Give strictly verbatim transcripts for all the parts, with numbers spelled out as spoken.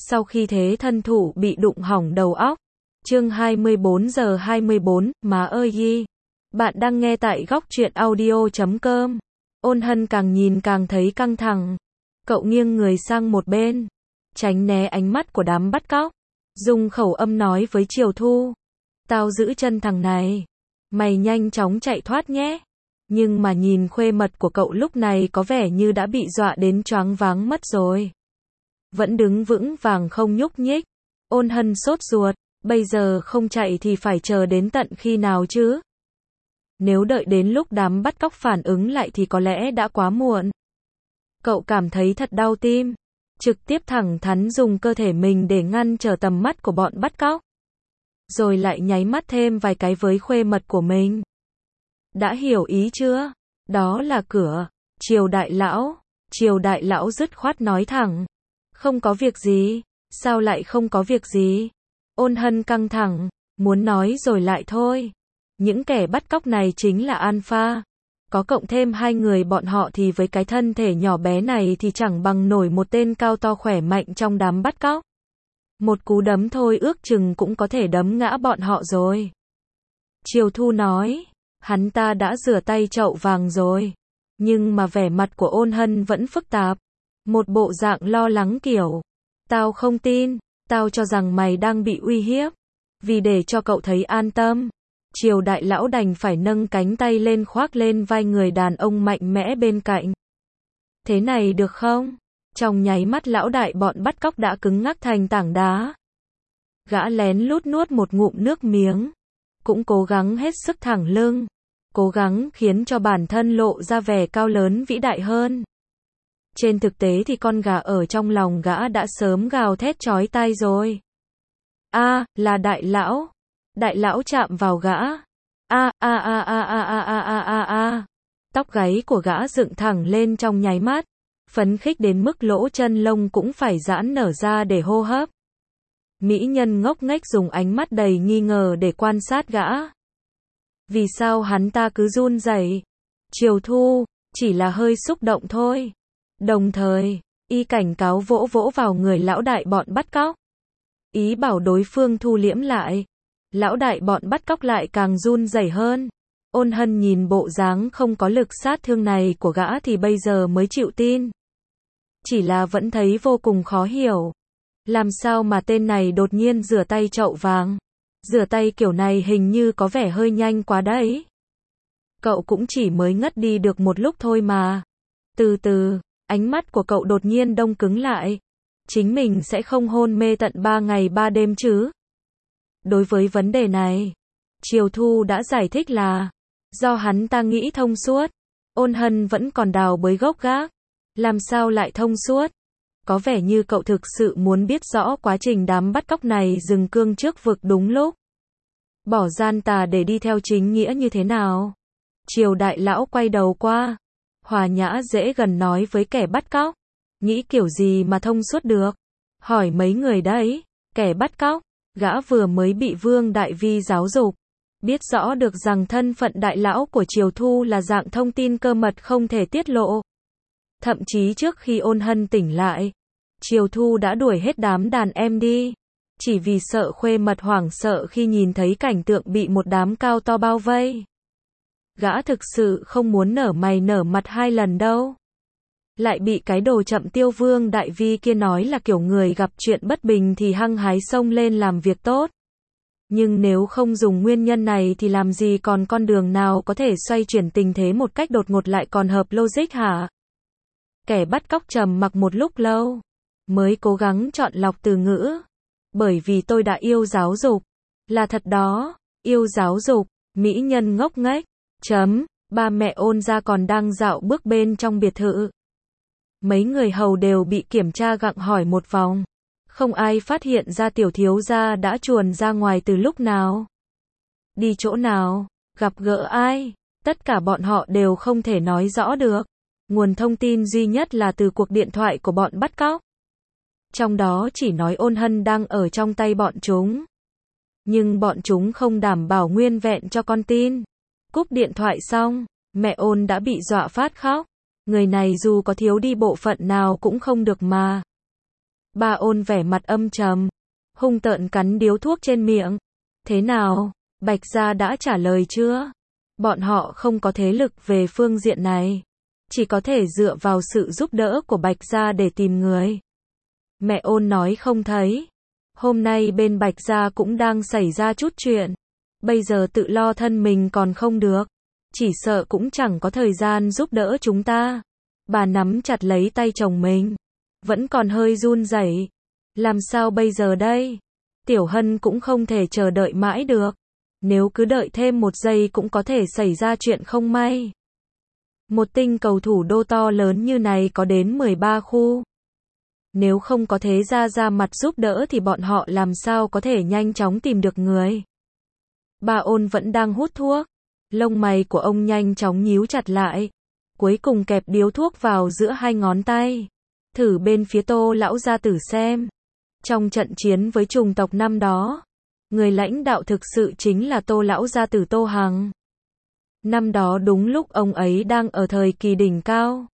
sau khi thế thân thủ bị đụng hỏng đầu óc. Chương hai mươi bốn giờ hai mươi bốn, má ơi yi. Bạn đang nghe tại góc truyện audio chấm com. Ôn Hân càng nhìn càng thấy căng thẳng. Cậu nghiêng người sang một bên, tránh né ánh mắt của đám bắt cóc. Dùng khẩu âm nói với Triều Thu. Tao giữ chân thằng này. Mày nhanh chóng chạy thoát nhé. Nhưng mà nhìn khuê mật của cậu lúc này có vẻ như đã bị dọa đến choáng váng mất rồi. Vẫn đứng vững vàng không nhúc nhích. Ôn Hân sốt ruột. Bây giờ không chạy thì phải chờ đến tận khi nào chứ? Nếu đợi đến lúc đám bắt cóc phản ứng lại thì có lẽ đã quá muộn. Cậu cảm thấy thật đau tim. Trực tiếp thẳng thắn dùng cơ thể mình để ngăn trở tầm mắt của bọn bắt cóc. Rồi lại nháy mắt thêm vài cái với khuê mật của mình. Đã hiểu ý chưa? Đó là cửa. Triều đại lão. Triều đại lão dứt khoát nói thẳng. Không có việc gì. Sao lại không có việc gì? Ôn Hân căng thẳng. Muốn nói rồi lại thôi. Những kẻ bắt cóc này chính là Alpha. Có cộng thêm hai người bọn họ thì với cái thân thể nhỏ bé này thì chẳng bằng nổi một tên cao to khỏe mạnh trong đám bắt cóc. Một cú đấm thôi ước chừng cũng có thể đấm ngã bọn họ rồi. Triều Thu nói. Hắn ta đã rửa tay chậu vàng rồi. Nhưng mà vẻ mặt của Ôn Hân vẫn phức tạp. Một bộ dạng lo lắng kiểu. Tao không tin. Tao cho rằng mày đang bị uy hiếp. Vì để cho cậu thấy an tâm. Triều đại lão đành phải nâng cánh tay lên khoác lên vai người đàn ông mạnh mẽ bên cạnh. Thế này được không? Trong nháy mắt lão đại bọn bắt cóc đã cứng ngắc thành tảng đá. Gã lén lút nuốt một ngụm nước miếng. Cũng cố gắng hết sức thẳng lưng. Cố gắng khiến cho bản thân lộ ra vẻ cao lớn vĩ đại hơn. Trên thực tế thì con gà ở trong lòng gã đã sớm gào thét chói tai rồi. A, là đại lão. Đại lão chạm vào gã. A, a a a a a a a a a. Tóc gáy của gã dựng thẳng lên trong nháy mắt. Phấn khích đến mức lỗ chân lông cũng phải giãn nở ra để hô hấp. Mỹ nhân ngốc nghếch dùng ánh mắt đầy nghi ngờ để quan sát gã. Vì sao hắn ta cứ run rẩy? Triều Thu, chỉ là hơi xúc động thôi. Đồng thời, y cảnh cáo vỗ vỗ vào người lão đại bọn bắt cóc. Ý bảo đối phương thu liễm lại. Lão đại bọn bắt cóc lại càng run rẩy hơn. Ôn Hân nhìn bộ dáng không có lực sát thương này của gã thì bây giờ mới chịu tin. Chỉ là vẫn thấy vô cùng khó hiểu. Làm sao mà tên này đột nhiên rửa tay chậu vàng? Rửa tay kiểu này hình như có vẻ hơi nhanh quá đấy. Cậu cũng chỉ mới ngất đi được một lúc thôi mà. Từ từ, ánh mắt của cậu đột nhiên đông cứng lại. Chính mình sẽ không hôn mê tận ba ngày ba đêm chứ? Đối với vấn đề này, Triều Thu đã giải thích là do hắn ta nghĩ thông suốt. Ôn Hân vẫn còn đào bới gốc gác. Làm sao lại thông suốt? Có vẻ như cậu thực sự muốn biết rõ quá trình đám bắt cóc này dừng cương trước vực đúng lúc. Bỏ gian tà để đi theo chính nghĩa như thế nào? Triều đại lão quay đầu qua. Hòa nhã dễ gần nói với kẻ bắt cóc. Nghĩ kiểu gì mà thông suốt được? Hỏi mấy người đấy. Kẻ bắt cóc. Gã vừa mới bị Vương Đại Vi giáo dục. Biết rõ được rằng thân phận đại lão của Triều Thu là dạng thông tin cơ mật không thể tiết lộ. Thậm chí trước khi Ôn Hân tỉnh lại, Triều Thu đã đuổi hết đám đàn em đi. Chỉ vì sợ khuê mật hoảng sợ khi nhìn thấy cảnh tượng bị một đám cao to bao vây. Gã thực sự không muốn nở mày nở mặt hai lần đâu. Lại bị cái đồ chậm tiêu Vương Đại Vi kia nói là kiểu người gặp chuyện bất bình thì hăng hái xông lên làm việc tốt. Nhưng nếu không dùng nguyên nhân này thì làm gì còn con đường nào có thể xoay chuyển tình thế một cách đột ngột lại còn hợp logic hả? Kẻ bắt cóc trầm mặc một lúc lâu, mới cố gắng chọn lọc từ ngữ. Bởi vì tôi đã yêu giáo dục. Là thật đó, yêu giáo dục, mỹ nhân ngốc nghếch. Chấm, ba mẹ Ôn gia còn đang dạo bước bên trong biệt thự. Mấy người hầu đều bị kiểm tra gặng hỏi một vòng. Không ai phát hiện ra tiểu thiếu gia đã chuồn ra ngoài từ lúc nào. Đi chỗ nào, gặp gỡ ai, tất cả bọn họ đều không thể nói rõ được. Nguồn thông tin duy nhất là từ cuộc điện thoại của bọn bắt cóc. Trong đó chỉ nói Ôn Hân đang ở trong tay bọn chúng. Nhưng bọn chúng không đảm bảo nguyên vẹn cho con tin. Cúp điện thoại xong, mẹ Ôn đã bị dọa phát khóc. Người này dù có thiếu đi bộ phận nào cũng không được mà. Ba Ôn vẻ mặt âm trầm, hung tợn cắn điếu thuốc trên miệng. Thế nào, Bạch gia đã trả lời chưa? Bọn họ không có thế lực về phương diện này, chỉ có thể dựa vào sự giúp đỡ của Bạch gia để tìm người. Mẹ Ôn nói không thấy. Hôm nay bên Bạch gia cũng đang xảy ra chút chuyện. Bây giờ tự lo thân mình còn không được, chỉ sợ cũng chẳng có thời gian giúp đỡ chúng ta. Bà nắm chặt lấy tay chồng mình, vẫn còn hơi run rẩy. Làm sao bây giờ đây? Tiểu Hân cũng không thể chờ đợi mãi được. Nếu cứ đợi thêm một giây cũng có thể xảy ra chuyện không may. Một tinh cầu thủ đô to lớn như này có đến mười ba khu. Nếu không có thế gia ra mặt giúp đỡ thì bọn họ làm sao có thể nhanh chóng tìm được người. Ba Ôn vẫn đang hút thuốc. Lông mày của ông nhanh chóng nhíu chặt lại. Cuối cùng kẹp điếu thuốc vào giữa hai ngón tay. Thử bên phía Tô lão gia tử xem. Trong trận chiến với chủng tộc năm đó, người lãnh đạo thực sự chính là Tô lão gia tử Tô Hằng. Năm đó đúng lúc ông ấy đang ở thời kỳ đỉnh cao.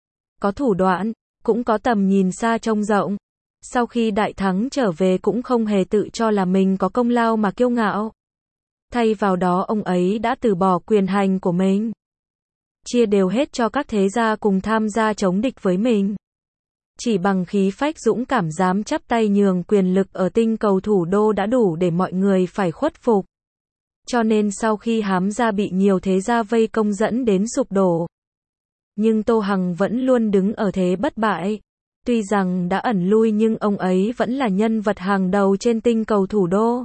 Có thủ đoạn, cũng có tầm nhìn xa trông rộng. Sau khi đại thắng trở về cũng không hề tự cho là mình có công lao mà kiêu ngạo. Thay vào đó ông ấy đã từ bỏ quyền hành của mình, chia đều hết cho các thế gia cùng tham gia chống địch với mình. Chỉ bằng khí phách dũng cảm dám chắp tay nhường quyền lực ở tinh cầu thủ đô đã đủ để mọi người phải khuất phục. Cho nên sau khi Hám gia bị nhiều thế gia vây công dẫn đến sụp đổ, nhưng Tô Hằng vẫn luôn đứng ở thế bất bại. Tuy rằng đã ẩn lui nhưng ông ấy vẫn là nhân vật hàng đầu trên tinh cầu thủ đô.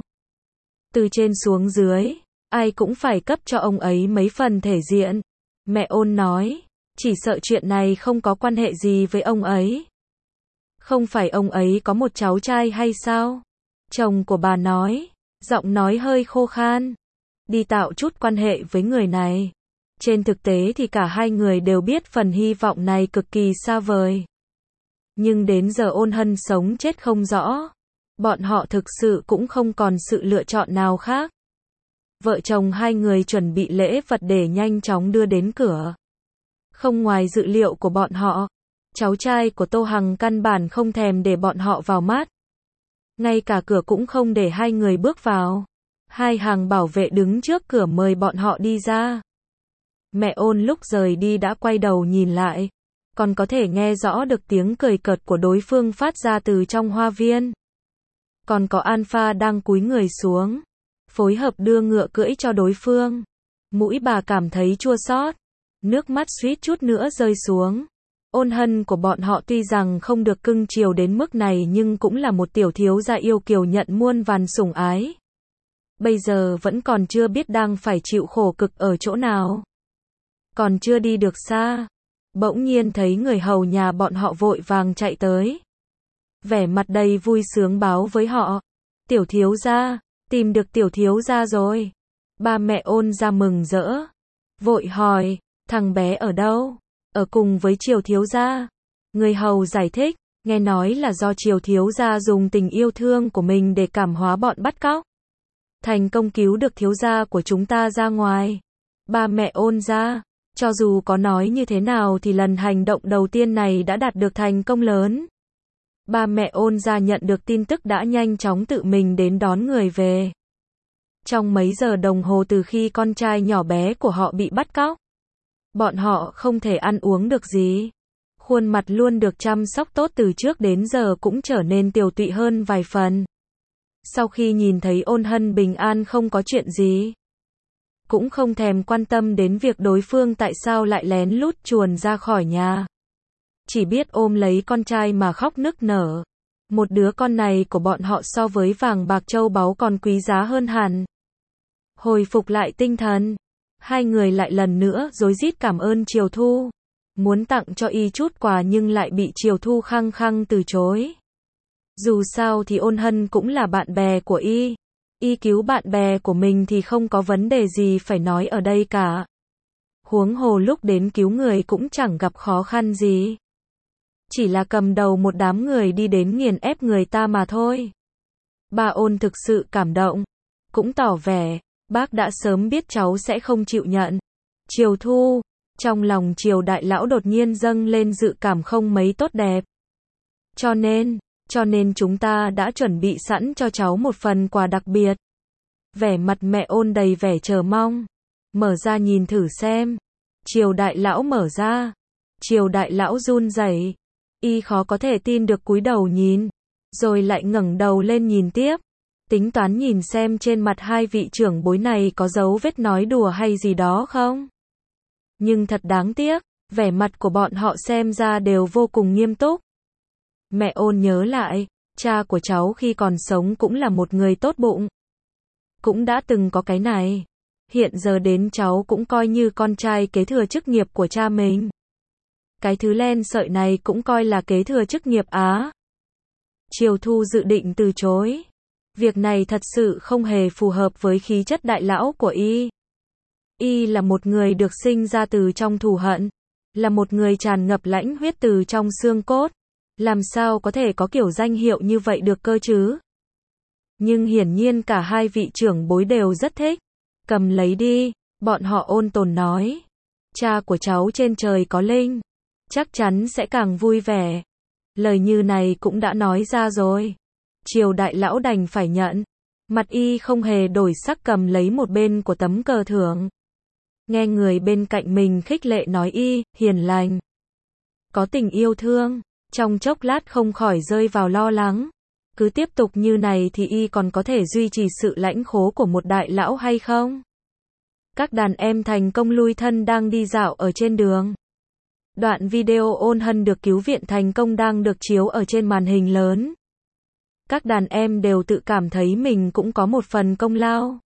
Từ trên xuống dưới, ai cũng phải cấp cho ông ấy mấy phần thể diện. Mẹ Ôn nói, chỉ sợ chuyện này không có quan hệ gì với ông ấy. Không phải ông ấy có một cháu trai hay sao? Chồng của bà nói, giọng nói hơi khô khan. Đi tạo chút quan hệ với người này. Trên thực tế thì cả hai người đều biết phần hy vọng này cực kỳ xa vời. Nhưng đến giờ Ôn Hân sống chết không rõ. Bọn họ thực sự cũng không còn sự lựa chọn nào khác. Vợ chồng hai người chuẩn bị lễ vật để nhanh chóng đưa đến cửa. Không ngoài dự liệu của bọn họ, cháu trai của Tô Hằng căn bản không thèm để bọn họ vào mắt. Ngay cả cửa cũng không để hai người bước vào. Hai hàng bảo vệ đứng trước cửa mời bọn họ đi ra. Mẹ Ôn lúc rời đi đã quay đầu nhìn lại, còn có thể nghe rõ được tiếng cười cợt của đối phương phát ra từ trong hoa viên. Còn có Alpha đang cúi người xuống, phối hợp đưa ngựa cưỡi cho đối phương. Mũi bà cảm thấy chua xót, nước mắt suýt chút nữa rơi xuống. Ôn Hân của bọn họ tuy rằng không được cưng chiều đến mức này nhưng cũng là một tiểu thiếu gia yêu kiều nhận muôn vàn sủng ái. Bây giờ vẫn còn chưa biết đang phải chịu khổ cực ở chỗ nào. Còn chưa đi được xa, bỗng nhiên thấy người hầu nhà bọn họ vội vàng chạy tới. Vẻ mặt đầy vui sướng báo với họ, tiểu thiếu gia, tìm được tiểu thiếu gia rồi. Ba mẹ Ôn ra mừng rỡ, vội hỏi, thằng bé ở đâu? Ở cùng với Triều thiếu gia. Người hầu giải thích, nghe nói là do Triều thiếu gia dùng tình yêu thương của mình để cảm hóa bọn bắt cóc. Thành công cứu được thiếu gia của chúng ta ra ngoài. Ba mẹ Ôn ra, cho dù có nói như thế nào thì lần hành động đầu tiên này đã đạt được thành công lớn. Ba mẹ Ôn ra nhận được tin tức đã nhanh chóng tự mình đến đón người về. Trong mấy giờ đồng hồ từ khi con trai nhỏ bé của họ bị bắt cóc, bọn họ không thể ăn uống được gì. Khuôn mặt luôn được chăm sóc tốt từ trước đến giờ cũng trở nên tiều tụy hơn vài phần. Sau khi nhìn thấy Ôn Hân bình an không có chuyện gì, cũng không thèm quan tâm đến việc đối phương tại sao lại lén lút chuồn ra khỏi nhà. Chỉ biết ôm lấy con trai mà khóc nức nở. Một đứa con này của bọn họ so với vàng bạc châu báu còn quý giá hơn hẳn. Hồi phục lại tinh thần, hai người lại lần nữa rối rít cảm ơn Triều Thu. Muốn tặng cho y chút quà nhưng lại bị Triều Thu khăng khăng từ chối. Dù sao thì Ôn Hân cũng là bạn bè của y. Y cứu bạn bè của mình thì không có vấn đề gì phải nói ở đây cả. Huống hồ lúc đến cứu người cũng chẳng gặp khó khăn gì. Chỉ là cầm đầu một đám người đi đến nghiền ép người ta mà thôi. Bà Ôn thực sự cảm động, cũng tỏ vẻ, bác đã sớm biết cháu sẽ không chịu nhận. Triều Thu, trong lòng Triều đại lão đột nhiên dâng lên dự cảm không mấy tốt đẹp. Cho nên, cho nên chúng ta đã chuẩn bị sẵn cho cháu một phần quà đặc biệt. Vẻ mặt mẹ Ôn đầy vẻ chờ mong. Mở ra nhìn thử xem. Triều đại lão mở ra. Triều đại lão run rẩy. Y khó có thể tin được cúi đầu nhìn. Rồi lại ngẩng đầu lên nhìn tiếp. Tính toán nhìn xem trên mặt hai vị trưởng bối này có dấu vết nói đùa hay gì đó không. Nhưng thật đáng tiếc, vẻ mặt của bọn họ xem ra đều vô cùng nghiêm túc. Mẹ Ôn nhớ lại, cha của cháu khi còn sống cũng là một người tốt bụng. Cũng đã từng có cái này. Hiện giờ đến cháu cũng coi như con trai kế thừa chức nghiệp của cha mình. Cái thứ len sợi này cũng coi là kế thừa chức nghiệp á. Triều Thu dự định từ chối. Việc này thật sự không hề phù hợp với khí chất đại lão của y. Y là một người được sinh ra từ trong thù hận. Là một người tràn ngập lãnh huyết từ trong xương cốt. Làm sao có thể có kiểu danh hiệu như vậy được cơ chứ? Nhưng hiển nhiên cả hai vị trưởng bối đều rất thích. Cầm lấy đi, bọn họ ôn tồn nói. Cha của cháu trên trời có linh. Chắc chắn sẽ càng vui vẻ. Lời như này cũng đã nói ra rồi. Triều đại lão đành phải nhận. Mặt y không hề đổi sắc cầm lấy một bên của tấm cờ thưởng. Nghe người bên cạnh mình khích lệ nói y, hiền lành. Có tình yêu thương. Trong chốc lát không khỏi rơi vào lo lắng. Cứ tiếp tục như này thì y còn có thể duy trì sự lãnh khố của một đại lão hay không? Các đàn em thành công lui thân đang đi dạo ở trên đường. Đoạn video Ôn Hân được cứu viện thành công đang được chiếu ở trên màn hình lớn. Các đàn em đều tự cảm thấy mình cũng có một phần công lao.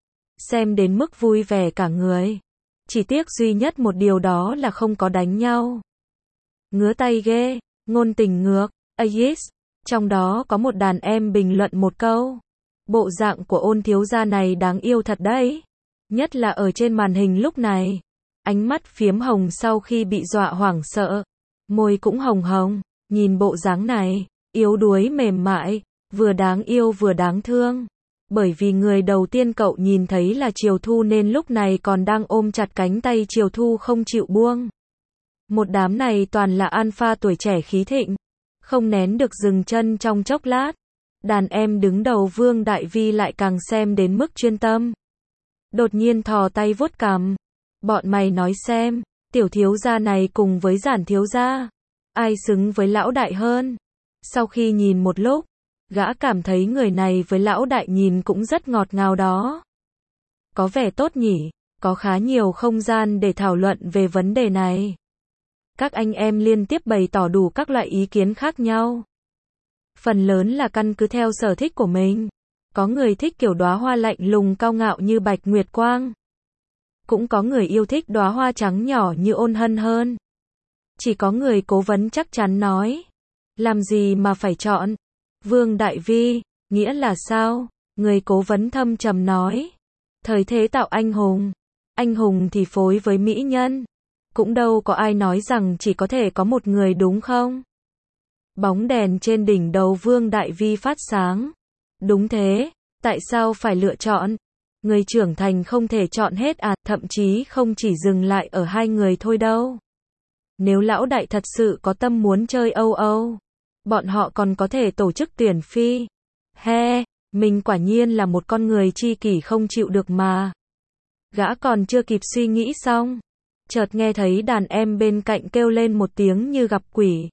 Xem đến mức vui vẻ cả người. Chỉ tiếc duy nhất một điều đó là không có đánh nhau. Ngứa tay ghê, ngôn tình ngược, Ayis. Trong đó có một đàn em bình luận một câu. Bộ dạng của Ôn thiếu gia này đáng yêu thật đấy. Nhất là ở trên màn hình lúc này. Ánh mắt phiếm hồng sau khi bị dọa hoảng sợ. Môi cũng hồng hồng. Nhìn bộ dáng này, yếu đuối mềm mại, vừa đáng yêu vừa đáng thương. Bởi vì người đầu tiên cậu nhìn thấy là Triều Thu nên lúc này còn đang ôm chặt cánh tay Triều Thu không chịu buông. Một đám này toàn là alpha tuổi trẻ khí thịnh. Không nén được dừng chân trong chốc lát. Đàn em đứng đầu Vương Đại Vi lại càng xem đến mức chuyên tâm. Đột nhiên thò tay vuốt cằm. Bọn mày nói xem, tiểu thiếu gia này cùng với giản thiếu gia, ai xứng với lão đại hơn? Sau khi nhìn một lúc, gã cảm thấy người này với lão đại nhìn cũng rất ngọt ngào đó. Có vẻ tốt nhỉ, có khá nhiều không gian để thảo luận về vấn đề này. Các anh em liên tiếp bày tỏ đủ các loại ý kiến khác nhau. Phần lớn là căn cứ theo sở thích của mình. Có người thích kiểu đóa hoa lạnh lùng cao ngạo như Bạch Nguyệt Quang. Cũng có người yêu thích đóa hoa trắng nhỏ như Ôn Hân hơn. Chỉ có người cố vấn chắc chắn nói. Làm gì mà phải chọn? Vương Đại Vi, nghĩa là sao? Người cố vấn thâm trầm nói. Thời thế tạo anh hùng. Anh hùng thì phối với mỹ nhân. Cũng đâu có ai nói rằng chỉ có thể có một người đúng không? Bóng đèn trên đỉnh đầu Vương Đại Vi phát sáng. Đúng thế, tại sao phải lựa chọn? Người trưởng thành không thể chọn hết à, thậm chí không chỉ dừng lại ở hai người thôi đâu. Nếu lão đại thật sự có tâm muốn chơi Âu Âu, bọn họ còn có thể tổ chức tuyển phi. He, mình quả nhiên là một con người chi kỷ không chịu được mà. Gã còn chưa kịp suy nghĩ xong. Chợt nghe thấy đàn em bên cạnh kêu lên một tiếng như gặp quỷ.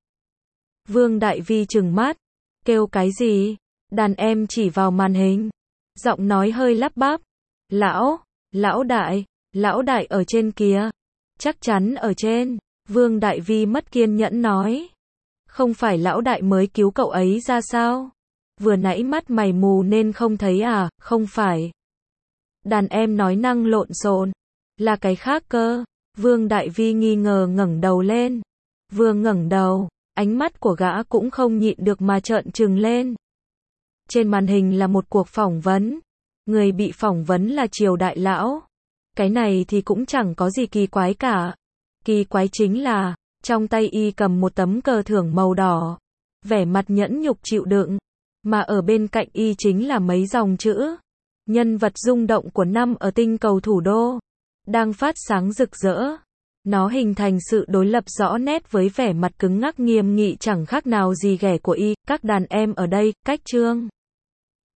Vương Đại Vi trừng mắt. Kêu cái gì? Đàn em chỉ vào màn hình. Giọng nói hơi lắp bắp. Lão, lão đại, lão đại ở trên kia. Chắc chắn ở trên. Vương Đại Vi mất kiên nhẫn nói. Không phải lão đại mới cứu cậu ấy ra sao? Vừa nãy mắt mày mù nên không thấy à? Không phải. Đàn em nói năng lộn xộn. Là cái khác cơ. Vương Đại Vi nghi ngờ ngẩng đầu lên. Vừa ngẩng đầu, ánh mắt của gã cũng không nhịn được mà trợn trừng lên. Trên màn hình là một cuộc phỏng vấn. Người bị phỏng vấn là Triều đại lão. Cái này thì cũng chẳng có gì kỳ quái cả. Kỳ quái chính là, trong tay y cầm một tấm cờ thưởng màu đỏ. Vẻ mặt nhẫn nhục chịu đựng. Mà ở bên cạnh y chính là mấy dòng chữ. Nhân vật rung động của năm ở tinh cầu thủ đô. Đang phát sáng rực rỡ. Nó hình thành sự đối lập rõ nét với vẻ mặt cứng ngắc nghiêm nghị chẳng khác nào gì ghẻ của y, các đàn em ở đây, cách Trương